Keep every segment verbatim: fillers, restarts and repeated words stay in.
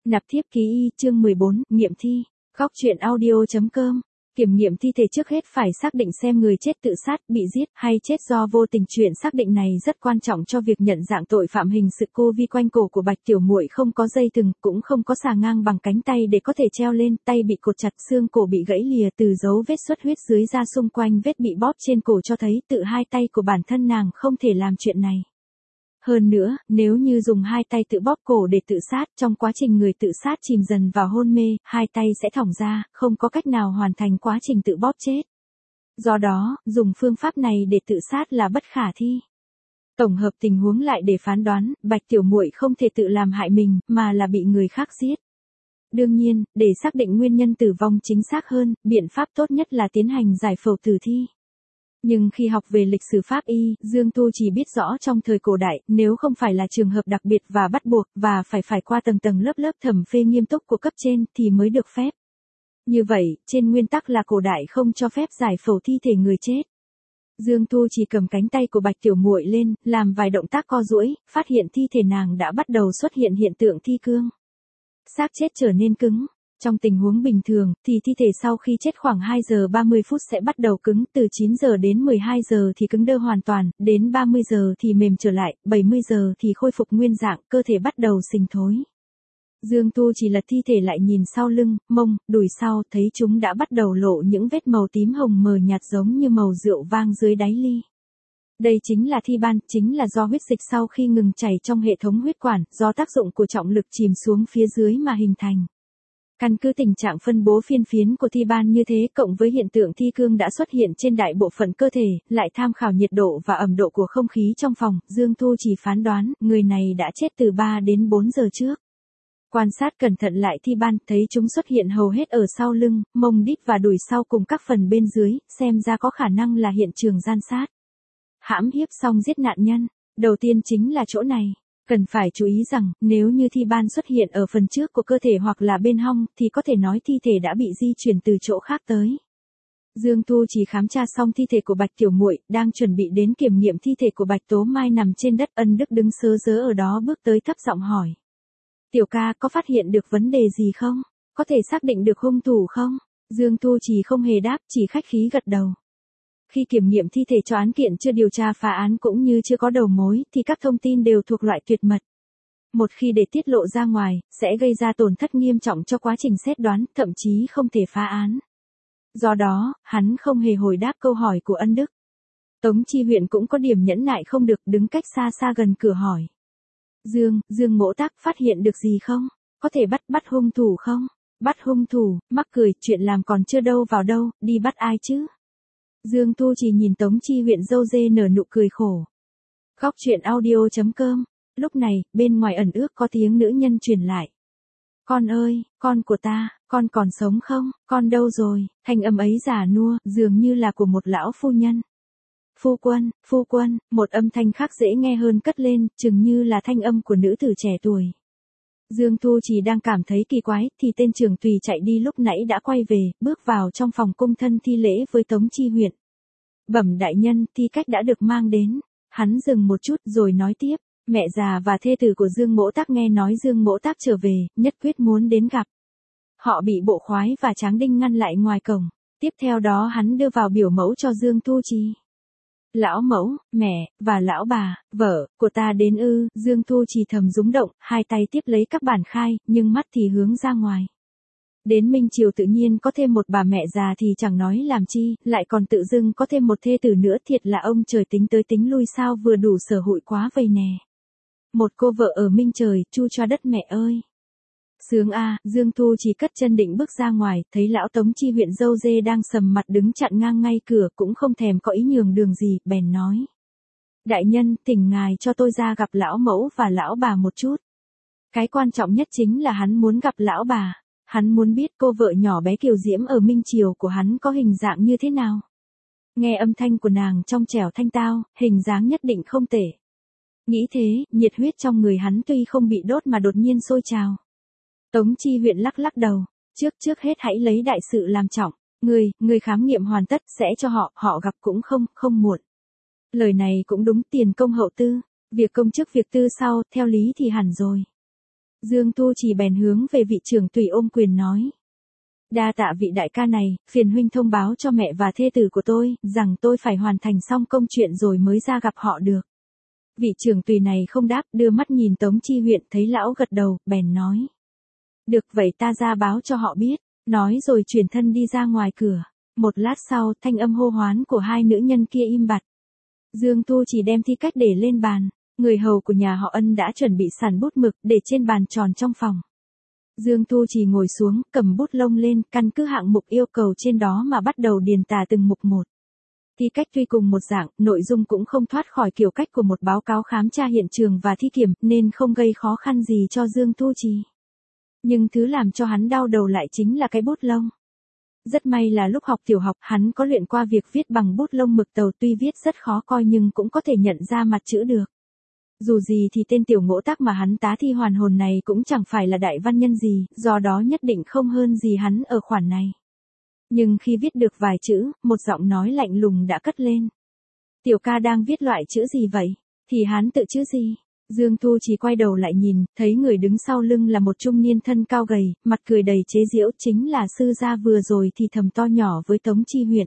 Nạp thiếp ký y chương mười bốn, nghiệm thi. Góc truyện audio.com. Kiểm nghiệm thi thể trước hết phải xác định xem người chết tự sát, bị giết hay chết do vô tình. Chuyện xác định này rất quan trọng cho việc nhận dạng tội phạm hình sự. Cô vi quanh cổ của Bạch Tiểu Muội không có dây thừng, cũng không có xà ngang bằng cánh tay để có thể treo lên, tay bị cột chặt, xương cổ bị gãy lìa, từ dấu vết xuất huyết dưới da xung quanh vết bị bóp trên cổ cho thấy tự hai tay của bản thân nàng không thể làm chuyện này. Hơn nữa, nếu như dùng hai tay tự bóp cổ để tự sát, trong quá trình người tự sát chìm dần vào hôn mê, hai tay sẽ thõng ra, không có cách nào hoàn thành quá trình tự bóp chết. Do đó, dùng phương pháp này để tự sát là bất khả thi. Tổng hợp tình huống lại để phán đoán, Bạch Tiểu Muội không thể tự làm hại mình, mà là bị người khác giết. Đương nhiên, để xác định nguyên nhân tử vong chính xác hơn, biện pháp tốt nhất là tiến hành giải phẫu tử thi. Nhưng khi học về lịch sử pháp y, Dương Tu chỉ biết rõ trong thời cổ đại, nếu không phải là trường hợp đặc biệt và bắt buộc, và phải phải qua tầng tầng lớp lớp thẩm phê nghiêm túc của cấp trên, thì mới được phép. Như vậy, trên nguyên tắc là cổ đại không cho phép giải phẫu thi thể người chết. Dương Tu chỉ cầm cánh tay của Bạch Tiểu Muội lên, làm vài động tác co duỗi, phát hiện thi thể nàng đã bắt đầu xuất hiện hiện tượng thi cương. Xác chết trở nên cứng. Trong tình huống bình thường, thì thi thể sau khi chết khoảng hai giờ ba mươi phút sẽ bắt đầu cứng, từ chín giờ đến mười hai giờ thì cứng đơ hoàn toàn, đến ba mươi giờ thì mềm trở lại, bảy mươi giờ thì khôi phục nguyên dạng, cơ thể bắt đầu xình thối. Dương Tu chỉ lật thi thể lại nhìn sau lưng, mông, đùi sau, thấy chúng đã bắt đầu lộ những vết màu tím hồng mờ nhạt giống như màu rượu vang dưới đáy ly. Đây chính là thi ban, chính là do huyết dịch sau khi ngừng chảy trong hệ thống huyết quản, do tác dụng của trọng lực chìm xuống phía dưới mà hình thành. Căn cứ tình trạng phân bố phiên phiến của thi ban như thế, cộng với hiện tượng thi cương đã xuất hiện trên đại bộ phận cơ thể, lại tham khảo nhiệt độ và ẩm độ của không khí trong phòng, Dương Tu chỉ phán đoán, người này đã chết từ ba đến bốn giờ trước. Quan sát cẩn thận lại thi ban, thấy chúng xuất hiện hầu hết ở sau lưng, mông đít và đùi sau cùng các phần bên dưới, xem ra có khả năng là hiện trường gian sát. Hãm hiếp xong giết nạn nhân, đầu tiên chính là chỗ này. Cần phải chú ý rằng, nếu như thi ban xuất hiện ở phần trước của cơ thể hoặc là bên hông, thì có thể nói thi thể đã bị di chuyển từ chỗ khác tới. Dương Tu chỉ khám tra xong thi thể của Bạch Tiểu Muội, đang chuẩn bị đến kiểm nghiệm thi thể của Bạch Tố Mai nằm trên đất. Ân Đức đứng sớ rớ ở đó bước tới thấp giọng hỏi. Tiểu ca, có phát hiện được vấn đề gì không? Có thể xác định được hung thủ không? Dương Tu chỉ không hề đáp, chỉ khách khí gật đầu. Khi kiểm nghiệm thi thể cho án kiện chưa điều tra phá án cũng như chưa có đầu mối, thì các thông tin đều thuộc loại tuyệt mật. Một khi để tiết lộ ra ngoài, sẽ gây ra tổn thất nghiêm trọng cho quá trình xét đoán, thậm chí không thể phá án. Do đó, hắn không hề hồi đáp câu hỏi của Ân Đức. Tống Chi Huyện cũng có điểm nhẫn nại không được, đứng cách xa xa gần cửa hỏi. Dương, Dương Mỗ Tác phát hiện được gì không? Có thể bắt bắt hung thủ không? Bắt hung thủ, mắc cười, chuyện làm còn chưa đâu vào đâu, đi bắt ai chứ? Dương Tu chỉ nhìn Tống Chi Huyện râu dê nở nụ cười khổ. Góc truyện audio.com. Lúc này, bên ngoài ẩn ước có tiếng nữ nhân truyền lại. Con ơi, con của ta, con còn sống không? Con đâu rồi? Thanh âm ấy già nua, dường như là của một lão phu nhân. Phu quân, phu quân, một âm thanh khác dễ nghe hơn cất lên, chừng như là thanh âm của nữ tử trẻ tuổi. Dương Tu chỉ đang cảm thấy kỳ quái, thì tên trưởng tùy chạy đi lúc nãy đã quay về, bước vào trong phòng cung thân thi lễ với Tống Chi Huyện. Bẩm đại nhân, thi cách đã được mang đến. Hắn dừng một chút rồi nói tiếp, mẹ già và thê tử của Dương Mỗ Tác nghe nói Dương Mỗ Tác trở về, nhất quyết muốn đến gặp. Họ bị bộ khoái và tráng đinh ngăn lại ngoài cổng. Tiếp theo đó hắn đưa vào biểu mẫu cho Dương Tu Chi. Lão mẫu, mẹ, và lão bà, vợ, của ta đến ư, Dương Tu chỉ thầm rúng động, hai tay tiếp lấy các bản khai, nhưng mắt thì hướng ra ngoài. Đến Minh Triều tự nhiên có thêm một bà mẹ già thì chẳng nói làm chi, lại còn tự dưng có thêm một thê tử nữa, thiệt là ông trời tính tới tính lui sao vừa đủ sở hụi quá vây nè. Một cô vợ ở Minh Trời, chu cho đất mẹ ơi. Sướng a, à, Dương Tu chỉ cất chân định bước ra ngoài, thấy lão Tống Chi Huyện dâu dê đang sầm mặt đứng chặn ngang ngay cửa, cũng không thèm có ý nhường đường gì, bèn nói. Đại nhân, thỉnh ngài cho tôi ra gặp lão mẫu và lão bà một chút. Cái quan trọng nhất chính là hắn muốn gặp lão bà, hắn muốn biết cô vợ nhỏ bé kiều diễm ở Minh Triều của hắn có hình dạng như thế nào. Nghe âm thanh của nàng trong trẻo thanh tao, hình dáng nhất định không tệ. Nghĩ thế, nhiệt huyết trong người hắn tuy không bị đốt mà đột nhiên sôi trào. Tống Chi Huyện lắc lắc đầu, trước trước hết hãy lấy đại sự làm trọng, người, người khám nghiệm hoàn tất sẽ cho họ, họ gặp cũng không, không muộn. Lời này cũng đúng, tiền công hậu tư, việc công trước việc tư sau, theo lý thì hẳn rồi. Dương Tu Chỉ bèn hướng về vị trưởng tùy ôm quyền nói. Đa tạ vị đại ca này, phiền huynh thông báo cho mẹ và thê tử của tôi, rằng tôi phải hoàn thành xong công chuyện rồi mới ra gặp họ được. Vị trưởng tùy này không đáp, đưa mắt nhìn Tống Chi Huyện, thấy lão gật đầu, bèn nói. Được vậy ta ra báo cho họ biết, nói rồi chuyển thân đi ra ngoài cửa. Một lát sau, thanh âm hô hoán của hai nữ nhân kia im bặt. Dương Tu Chỉ đem thi cách để lên bàn, người hầu của nhà họ Ân đã chuẩn bị sẵn bút mực để trên bàn tròn trong phòng. Dương Tu Chỉ ngồi xuống, cầm bút lông lên, căn cứ hạng mục yêu cầu trên đó mà bắt đầu điền tả từng mục một. Thi cách tuy cùng một dạng, nội dung cũng không thoát khỏi kiểu cách của một báo cáo khám tra hiện trường và thi kiểm, nên không gây khó khăn gì cho Dương Tu Chỉ. Nhưng thứ làm cho hắn đau đầu lại chính là cái bút lông. Rất may là lúc học tiểu học, hắn có luyện qua việc viết bằng bút lông mực tàu, tuy viết rất khó coi nhưng cũng có thể nhận ra mặt chữ được. Dù gì thì tên tiểu ngỗ tác mà hắn tá thi hoàn hồn này cũng chẳng phải là đại văn nhân gì, do đó nhất định không hơn gì hắn ở khoản này. Nhưng khi viết được vài chữ, một giọng nói lạnh lùng đã cất lên. Tiểu ca đang viết loại chữ gì vậy? Thì hắn tự chữ gì? Dương Tu Chỉ quay đầu lại nhìn, thấy người đứng sau lưng là một trung niên thân cao gầy, mặt cười đầy chế giễu, chính là sư gia vừa rồi thì thầm to nhỏ với Tống Chi Huyện.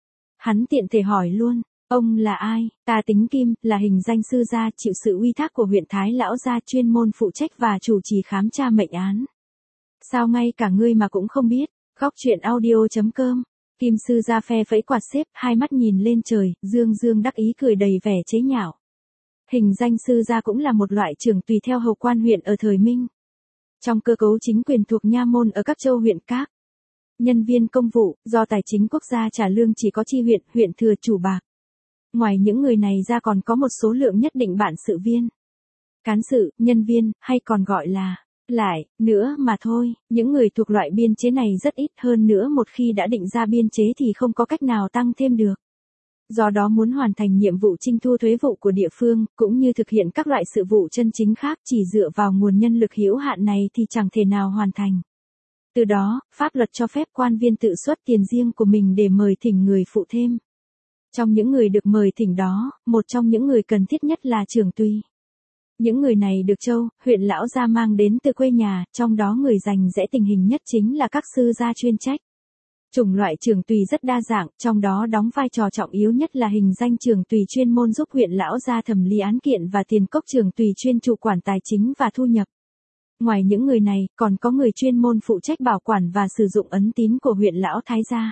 Hắn tiện thể hỏi luôn, ông là ai? Ta Tính Kim, là hình danh sư gia, chịu sự uy thác của huyện Thái Lão gia, chuyên môn phụ trách và chủ trì khám tra mệnh án. Sao ngay cả ngươi mà cũng không biết? Góc truyện audio chấm com. Kim sư gia phe phẩy quạt xếp, hai mắt nhìn lên trời, dương dương đắc ý cười đầy vẻ chế nhạo. Hình danh sư gia cũng là một loại trưởng tùy theo hầu quan huyện ở thời Minh. Trong cơ cấu chính quyền thuộc nha môn ở các châu huyện các nhân viên công vụ, do tài chính quốc gia trả lương chỉ có chi huyện, huyện thừa chủ bạc. Ngoài những người này ra còn có một số lượng nhất định bản sự viên, cán sự, nhân viên, hay còn gọi là lại, nữa mà thôi. Những người thuộc loại biên chế này rất ít, hơn nữa một khi đã định ra biên chế thì không có cách nào tăng thêm được. Do đó muốn hoàn thành nhiệm vụ trinh thu thuế vụ của địa phương, cũng như thực hiện các loại sự vụ chân chính khác chỉ dựa vào nguồn nhân lực hữu hạn này thì chẳng thể nào hoàn thành. Từ đó, pháp luật cho phép quan viên tự xuất tiền riêng của mình để mời thỉnh người phụ thêm. Trong những người được mời thỉnh đó, một trong những người cần thiết nhất là trưởng tùy. Những người này được châu, huyện lão gia mang đến từ quê nhà, trong đó người rành rẽ tình hình nhất chính là các sư gia chuyên trách. Chủng loại trưởng tùy rất đa dạng, trong đó đóng vai trò trọng yếu nhất là hình danh trưởng tùy chuyên môn giúp huyện lão gia thẩm lý án kiện và tiền cốc trưởng tùy chuyên chủ quản tài chính và thu nhập. Ngoài những người này, còn có người chuyên môn phụ trách bảo quản và sử dụng ấn tín của huyện lão thái gia.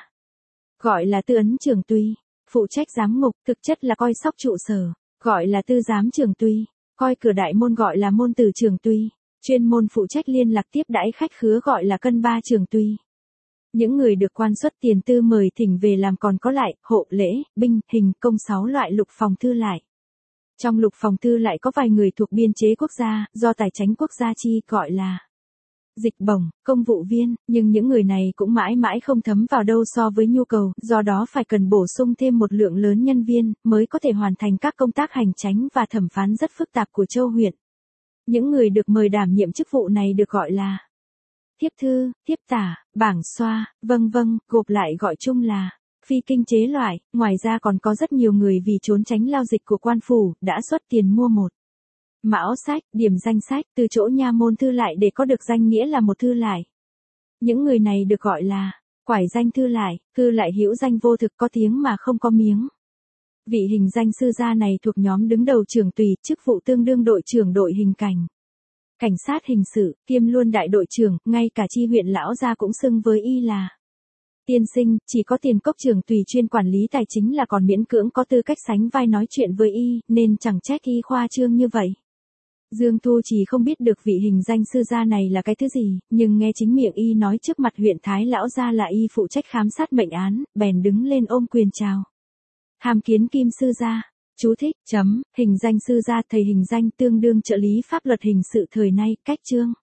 Gọi là tư ấn trưởng tùy, phụ trách giám ngục, thực chất là coi sóc trụ sở, gọi là tư giám trưởng tùy, coi cửa đại môn gọi là môn tử trưởng tùy, chuyên môn phụ trách liên lạc tiếp đãi khách khứa gọi là cân ba trưởng tùy. Những người được quan xuất tiền tư mời thỉnh về làm còn có lại, hộ lễ, binh, hình, công sáu loại lục phòng thư lại. Trong lục phòng thư lại có vài người thuộc biên chế quốc gia, do tài chánh quốc gia chi, gọi là dịch bổng, công vụ viên, nhưng những người này cũng mãi mãi không thấm vào đâu so với nhu cầu, do đó phải cần bổ sung thêm một lượng lớn nhân viên, mới có thể hoàn thành các công tác hành chánh và thẩm phán rất phức tạp của châu huyện. Những người được mời đảm nhiệm chức vụ này được gọi là thiếp thư, thiếp tả, bảng xoa, vâng vâng, gộp lại gọi chung là phi kinh chế loại. Ngoài ra còn có rất nhiều người vì trốn tránh lao dịch của quan phủ, đã xuất tiền mua một mão sách, điểm danh sách, từ chỗ nha môn thư lại để có được danh nghĩa là một thư lại. Những người này được gọi là quải danh thư lại, thư lại hữu danh vô thực, có tiếng mà không có miếng. Vị hình danh sư gia này thuộc nhóm đứng đầu trưởng tùy, chức vụ tương đương đội trưởng đội hình cảnh. Cảnh sát hình sự, kiêm luôn đại đội trưởng, ngay cả chi huyện lão gia cũng xưng với y là tiên sinh, chỉ có tiền cốc trưởng tùy chuyên quản lý tài chính là còn miễn cưỡng có tư cách sánh vai nói chuyện với y, nên chẳng trách y khoa trương như vậy. Dương Tu Chỉ không biết được vị hình danh sư gia này là cái thứ gì, nhưng nghe chính miệng y nói trước mặt huyện Thái Lão gia là y phụ trách khám sát mệnh án, bèn đứng lên ôm quyền chào. Hàm kiến Kim sư gia. Chú thích, chấm, hình danh sư gia, thầy hình danh tương đương trợ lý pháp luật hình sự thời nay, cách chương.